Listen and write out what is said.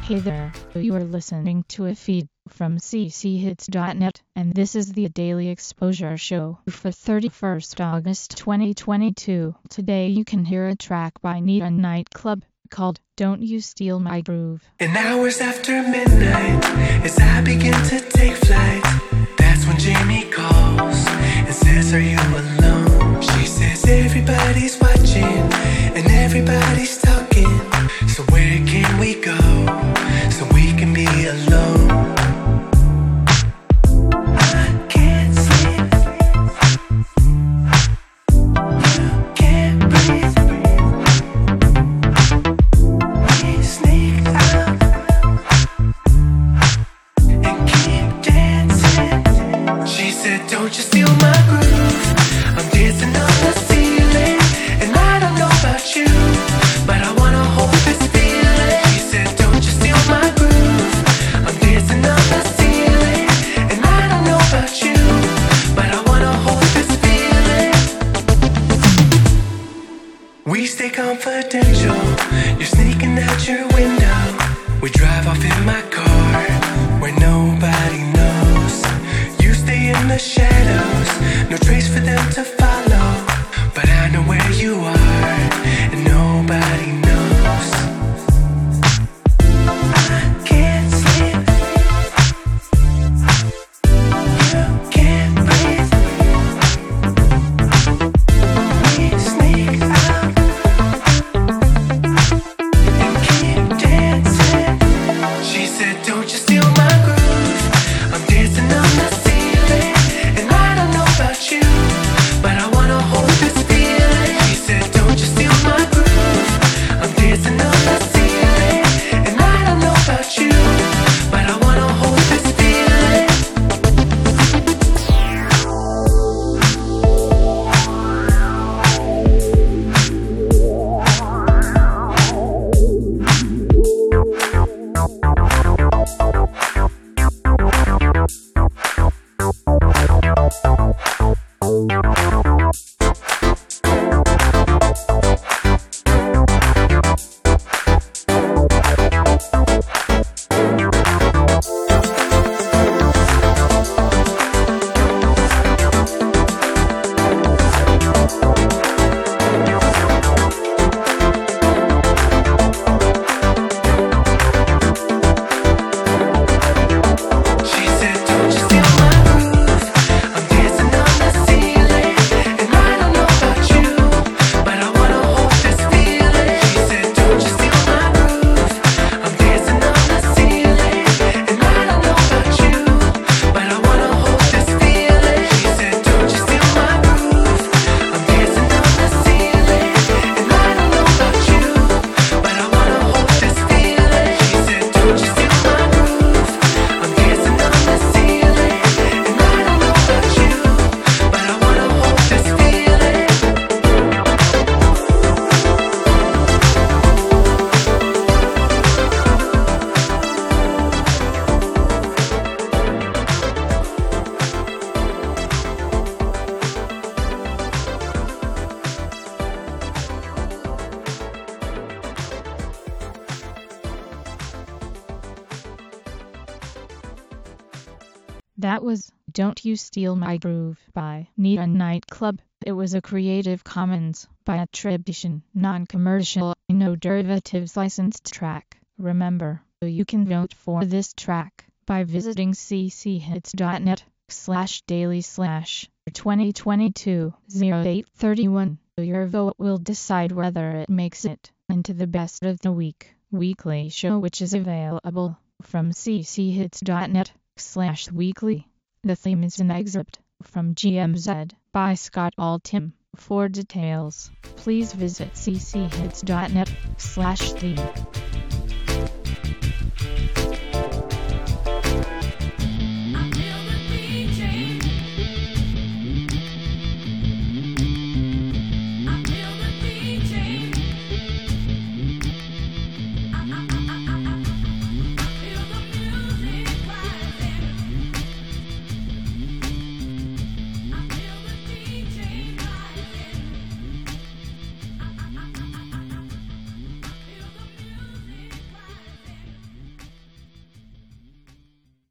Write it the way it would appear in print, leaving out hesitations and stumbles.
Hey there, you are listening to a feed from cchits.net, and this is the Daily Exposure Show for 31st August 2022. Today you can hear a track by Nita Nightclub called Don't You Steal My Groove. And hours after midnight, as I begin to take flight, that's when Jamie calls and says, are you alone? She says, everybody's watching and everybody's talking, so where can we go so we can be alone? I can't sleep, you can't breathe. We sneak out and keep dancing. She said, don't you steal my groove, I'm dancing on the ceiling, and I don't know about you, but I wanna hold this feeling. She said, don't you steal my groove, I'm dancing on the ceiling, and I don't know about you, but I wanna hold this feeling. We stay confidential, you're sneaking out your window. We drive off in my car, where nobody knows. You stay in the shadows, no trace for them to follow, but I know where you are, and nobody knows. I can't sleep, you can't breathe. We sneak out and keep dancing. She said, don't you steal my groove, I'm dancing on the ceiling, and I don't know about you, but I wanna hold this feeling. She said, don't you steal my groove, I'm dancing on the ceiling, and I don't know about you, but I wanna hold this feeling. She said, don't you steal my groove, I'm dancing on the ceiling, and I don't know about you, but I wanna hold this feeling. She said, don't you steal my groove, I'm dancing on the ceiling, and I don't know about you, but I wanna hold this feeling. She said, don't you steal my groove, I'm dancing on the ceiling, and I don't know about you, but I wanna hold this feeling. She said, don't you steal my groove, I'm dancing on the ceiling, and I don't know about you, but I wanna hold this feeling. That was Don't You Steal My Groove by Nita Nightclub. It was a Creative Commons by attribution, non-commercial, no derivatives licensed track. Remember, you can vote for this track by visiting cchits.net/daily/2022-0831. Your vote will decide whether it makes it into the Best of the Week weekly show, which is available from cchits.net/weekly. The theme is an excerpt from GMZ by Scott Altham. For details, please visit cchits.net/theme.